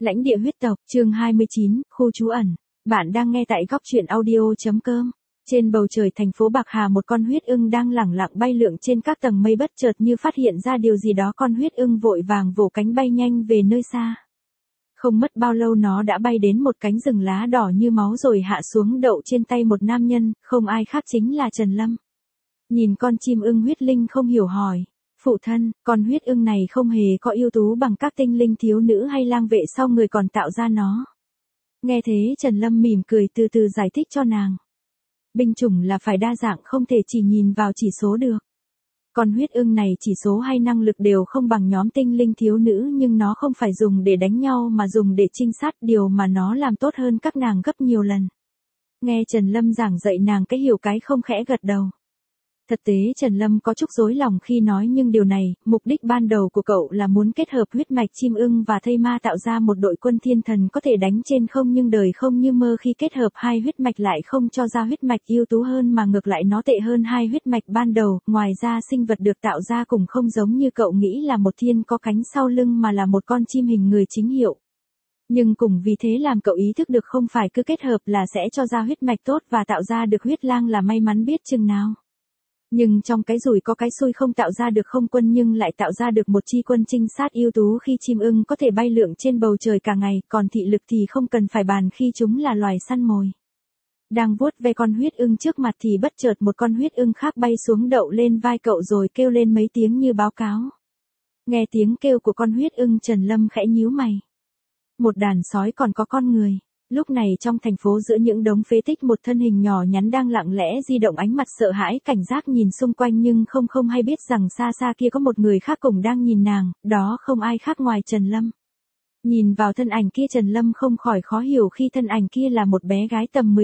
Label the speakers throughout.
Speaker 1: Lãnh địa huyết tộc, chương 29, khu trú ẩn. Bạn đang nghe tại góc truyện audio.com. Trên bầu trời thành phố Bạc Hà, một con huyết ưng đang lẳng lặng bay lượn trên các tầng mây, bất chợt như phát hiện ra điều gì đó, con huyết ưng vội vàng vỗ cánh bay nhanh về nơi xa. Không mất bao lâu nó đã bay đến một cánh rừng lá đỏ như máu rồi hạ xuống đậu trên tay một nam nhân, không ai khác chính là Trần Lâm. Nhìn con chim ưng huyết linh không hiểu hỏi. Phụ thân, con huyết ưng này không hề có ưu tú bằng các tinh linh thiếu nữ hay lang vệ sau người còn tạo ra nó. Nghe thế Trần Lâm mỉm cười từ từ giải thích cho nàng. Binh chủng là phải đa dạng, không thể chỉ nhìn vào chỉ số được. Con huyết ưng này chỉ số hay năng lực đều không bằng nhóm tinh linh thiếu nữ, nhưng nó không phải dùng để đánh nhau mà dùng để trinh sát, điều mà nó làm tốt hơn các nàng gấp nhiều lần. Nghe Trần Lâm giảng dạy, nàng cái hiểu cái không khẽ gật đầu. Thực tế Trần Lâm có chút rối lòng khi nói, nhưng điều này, mục đích ban đầu của cậu là muốn kết hợp huyết mạch chim ưng và thây ma tạo ra một đội quân thiên thần có thể đánh trên không, nhưng đời không như mơ khi kết hợp hai huyết mạch lại không cho ra huyết mạch ưu tú hơn mà ngược lại nó tệ hơn hai huyết mạch ban đầu. Ngoài ra sinh vật được tạo ra cũng không giống như cậu nghĩ là một thiên có cánh sau lưng, mà là một con chim hình người chính hiệu. Nhưng cùng vì thế làm cậu ý thức được không phải cứ kết hợp là sẽ cho ra huyết mạch tốt và tạo ra được huyết lang là may mắn biết chừng nào. Nhưng trong cái rủi có cái xui, không tạo ra được không quân nhưng lại tạo ra được một chi quân trinh sát ưu tú. Khi chim ưng có thể bay lượn trên bầu trời cả ngày, còn thị lực thì không cần phải bàn khi chúng là loài săn mồi. Đang vuốt ve con huyết ưng trước mặt thì bất chợt một con huyết ưng khác bay xuống đậu lên vai cậu rồi kêu lên mấy tiếng như báo cáo. Nghe tiếng kêu của con huyết ưng, Trần Lâm khẽ nhíu mày. Một đàn sói còn có con người. Lúc này trong thành phố, giữa những đống phế tích, một thân hình nhỏ nhắn đang lặng lẽ di động, ánh mặt sợ hãi cảnh giác nhìn xung quanh, nhưng không hay biết rằng xa xa kia có một người khác cũng đang nhìn nàng, đó không ai khác ngoài Trần Lâm. Nhìn vào thân ảnh kia, Trần Lâm không khỏi khó hiểu khi thân ảnh kia là một bé gái tầm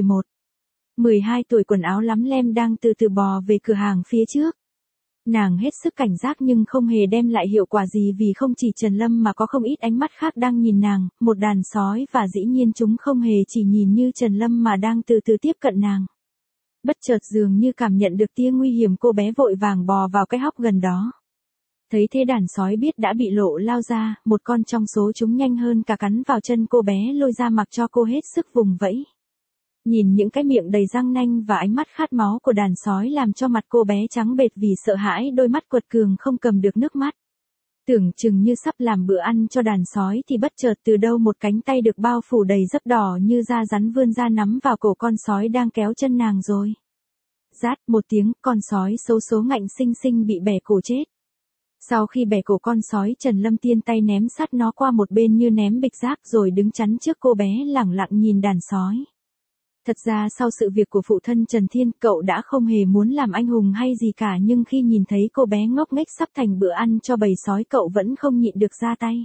Speaker 1: 11-12 tuổi, quần áo lắm lem, đang từ từ bò về cửa hàng phía trước. Nàng hết sức cảnh giác nhưng không hề đem lại hiệu quả gì, vì không chỉ Trần Lâm mà có không ít ánh mắt khác đang nhìn nàng, một đàn sói, và dĩ nhiên chúng không hề chỉ nhìn như Trần Lâm mà đang từ từ tiếp cận nàng. Bất chợt dường như cảm nhận được tia nguy hiểm, cô bé vội vàng bò vào cái hốc gần đó. Thấy thế đàn sói biết đã bị lộ, lao ra, một con trong số chúng nhanh hơn cả cắn vào chân cô bé, lôi ra mặc cho cô hết sức vùng vẫy. Nhìn những cái miệng đầy răng nanh và ánh mắt khát máu của đàn sói làm cho mặt cô bé trắng bệch vì sợ hãi, đôi mắt quật cường không cầm được nước mắt. Tưởng chừng như sắp làm bữa ăn cho đàn sói thì bất chợt từ đâu một cánh tay được bao phủ đầy dấp đỏ như da rắn vươn ra nắm vào cổ con sói đang kéo chân nàng rồi. Rát một tiếng, con sói xấu số ngạnh xinh xinh bị bẻ cổ chết. Sau khi bẻ cổ con sói, Trần Lâm tiên tay ném sát nó qua một bên như ném bịch rác, rồi đứng chắn trước cô bé lẳng lặng nhìn đàn sói. Thật ra sau sự việc của phụ thân Trần Thiên, cậu đã không hề muốn làm anh hùng hay gì cả, nhưng khi nhìn thấy cô bé ngốc nghếch sắp thành bữa ăn cho bầy sói, cậu vẫn không nhịn được ra tay.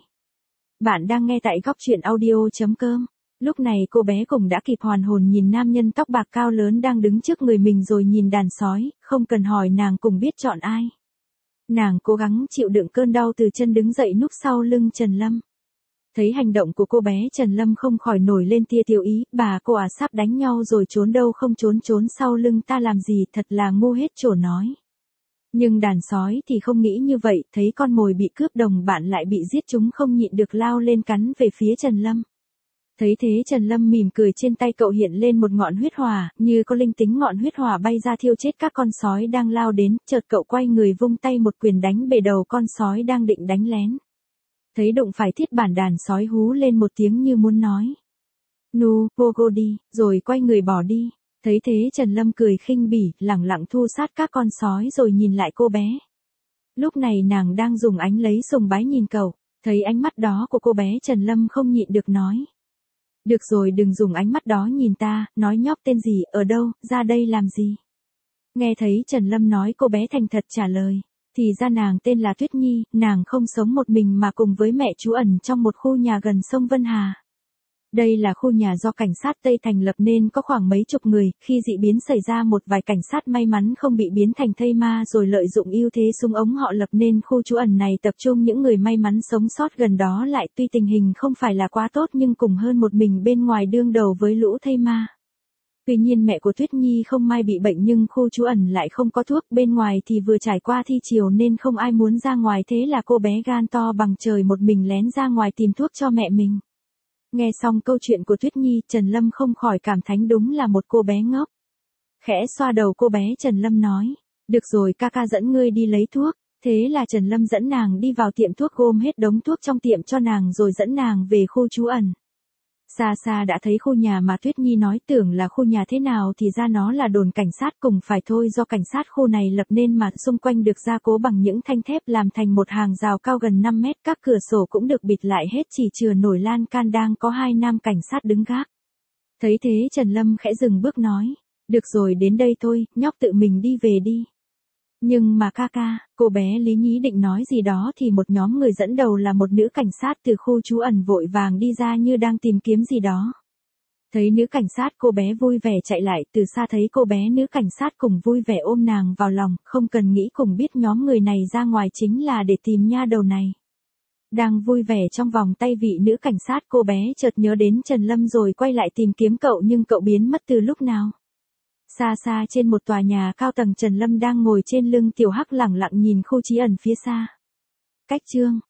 Speaker 1: Bạn đang nghe tại góc truyện audio.com. Lúc này cô bé cũng đã kịp hoàn hồn, nhìn nam nhân tóc bạc cao lớn đang đứng trước người mình, rồi nhìn đàn sói, không cần hỏi nàng cũng biết chọn ai. Nàng cố gắng chịu đựng cơn đau từ chân đứng dậy núp sau lưng Trần Lâm. Thấy hành động của cô bé, Trần Lâm không khỏi nổi lên tia tiêu ý, bà cô à, sắp đánh nhau rồi trốn đâu không trốn sau lưng ta làm gì, thật là ngu hết chỗ nói. Nhưng đàn sói thì không nghĩ như vậy, thấy con mồi bị cướp, đồng bạn lại bị giết, chúng không nhịn được lao lên cắn về phía Trần Lâm. Thấy thế Trần Lâm mỉm cười, trên tay cậu hiện lên một ngọn huyết hỏa, như có linh tính ngọn huyết hỏa bay ra thiêu chết các con sói đang lao đến, chợt cậu quay người vung tay một quyền đánh bể đầu con sói đang định đánh lén. Thấy đụng phải thiết bản, đàn sói hú lên một tiếng như muốn nói nu, pogo đi, rồi quay người bỏ đi. Thấy thế Trần Lâm cười khinh bỉ, lẳng lặng thu sát các con sói rồi nhìn lại cô bé. Lúc này nàng đang dùng ánh lấy sùng bái nhìn cậu, thấy ánh mắt đó của cô bé, Trần Lâm không nhịn được nói. Được rồi, đừng dùng ánh mắt đó nhìn ta, nói nhóc tên gì, ở đâu, ra đây làm gì. Nghe thấy Trần Lâm nói, cô bé thành thật trả lời. Thì ra nàng tên là Tuyết Nhi, nàng không sống một mình mà cùng với mẹ trú ẩn trong một khu nhà gần sông Vân Hà. Đây là khu nhà do cảnh sát Tây thành lập nên có khoảng mấy chục người, khi dị biến xảy ra một vài cảnh sát may mắn không bị biến thành thây ma rồi lợi dụng ưu thế súng ống họ lập nên khu trú ẩn này tập trung những người may mắn sống sót gần đó lại. Tuy tình hình không phải là quá tốt nhưng cùng hơn một mình bên ngoài đương đầu với lũ thây ma. Tuy nhiên mẹ của Tuyết Nhi không may bị bệnh nhưng khu trú ẩn lại không có thuốc, bên ngoài thì vừa trải qua thi chiều nên không ai muốn ra ngoài, thế là cô bé gan to bằng trời một mình lén ra ngoài tìm thuốc cho mẹ mình. Nghe xong câu chuyện của Tuyết Nhi, Trần Lâm không khỏi cảm thán đúng là một cô bé ngốc. Khẽ xoa đầu cô bé, Trần Lâm nói, được rồi, ca ca dẫn ngươi đi lấy thuốc. Thế là Trần Lâm dẫn nàng đi vào tiệm thuốc, gom hết đống thuốc trong tiệm cho nàng rồi dẫn nàng về khu trú ẩn. Xa xa đã thấy khu nhà mà Tuyết Nhi nói, tưởng là khu nhà thế nào thì ra nó là đồn cảnh sát cùng phải thôi, do cảnh sát khu này lập nên mà xung quanh được gia cố bằng những thanh thép làm thành một hàng rào cao gần 5 mét, các cửa sổ cũng được bịt lại hết, chỉ chừa nổi lan can đang có 2 nam cảnh sát đứng gác. Thấy thế Trần Lâm khẽ dừng bước nói, được rồi, đến đây thôi, nhóc tự mình đi về đi. Nhưng mà ca ca, cô bé Lý Nhí định nói gì đó thì một nhóm người dẫn đầu là một nữ cảnh sát từ khu trú ẩn vội vàng đi ra như đang tìm kiếm gì đó. Thấy nữ cảnh sát, cô bé vui vẻ chạy lại, từ xa thấy cô bé nữ cảnh sát cùng vui vẻ ôm nàng vào lòng, không cần nghĩ cùng biết nhóm người này ra ngoài chính là để tìm nha đầu này. Đang vui vẻ trong vòng tay vị nữ cảnh sát, cô bé chợt nhớ đến Trần Lâm rồi quay lại tìm kiếm cậu, nhưng cậu biến mất từ lúc nào. Xa xa trên một tòa nhà cao tầng, Trần Lâm đang ngồi trên lưng Tiểu Hắc lẳng lặng nhìn khu trú ẩn phía xa. Cách chương